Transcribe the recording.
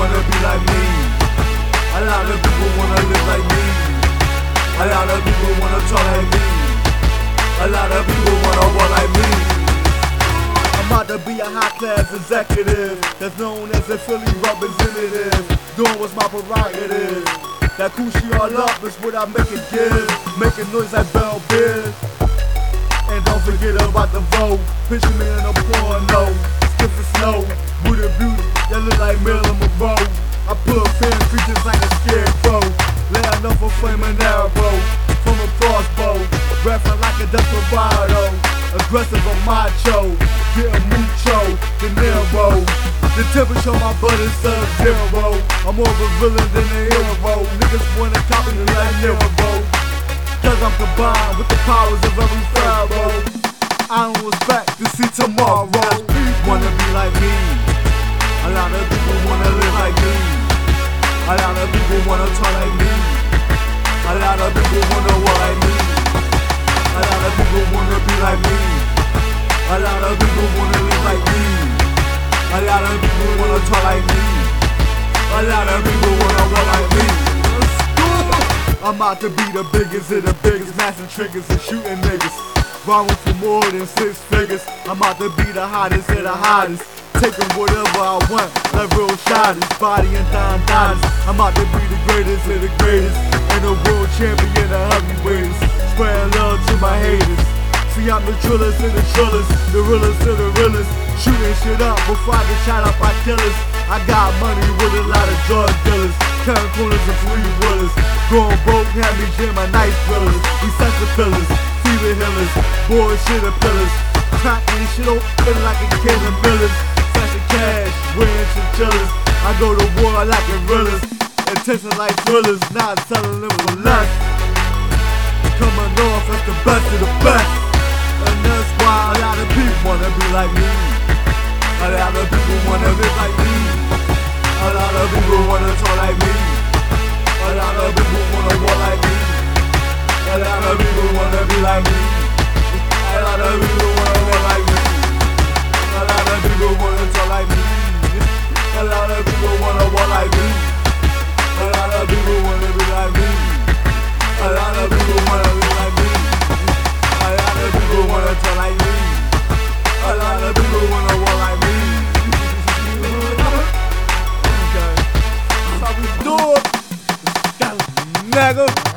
wanna be like me. A lot of people wanna live like me. A lot of people wanna talk like me. A lot of people wanna walk like me. I'm about to be a high-class executive that's known as a Philly representative, doing what's my prerogative. That coochie all up is what I make it give, making noise like Bell Biz. And don't forget about the vote. Picture me in a porno, skip the snow, with a beauty that look like Marilyn Monroe. I put fan creatures like a scarecrow, laying off a flaming arrow from a crossbow, rapping like a desperado, aggressive or macho, getting mucho, De Niro. The temperature on my butt is sub-zero. I'm more of a villain than a hero. Niggas wanna copy me like Nero, cause I'm combined with the powers of every pharaoh. I don't expect to see tomorrow. People wanna be like me. A lot of people wanna live like me. A lot of people wanna talk like me. A lot of people wanna walk like me. A lot of people wanna be like me. A lot of people wanna live like me. A lot of people wanna talk like me. A lot of people wanna walk like me. I'm out to be the biggest of the biggest, smashing triggers and shooting niggas. Rhyming for more than 6 figures. I'm out to be the hottest of the hottest, taking whatever I want, like real shotties, body and dimes. I'm out to be the greatest of the greatest, and the world champion of heavyweights. Spreading love to my haters. See, I'm the trillest of the trillers, the realest of the realest. Shooting shit up before I get shot up by killers. I got money with a lot of drug dealers, cutting corners and 3-wheelers. Going broke, had me jam my nice thrillers. We set the pillars, fever healers, bullshit and pillars. Cracking shit open like a can of Millers. Flashing cash, wearing chinchillas. I go to war like gorillas, intention like thrillers, not selling them for less. Coming off as the best of the best, and that's why a lot of people wanna be like me. A lot of people wanna live like me. A lot of people wanna talk like me. A lot of people wanna walk like me. A lot of people wanna be like me. A lot of people wanna walk like me. A lot of people wanna talk like me. A lot of people wanna walk like me. A lot of people wanna be like me. A lot of people wanna live like me. A lot of people wanna talk like me. A lot of people wanna walk like me. Okay, that's how we do it, nigga.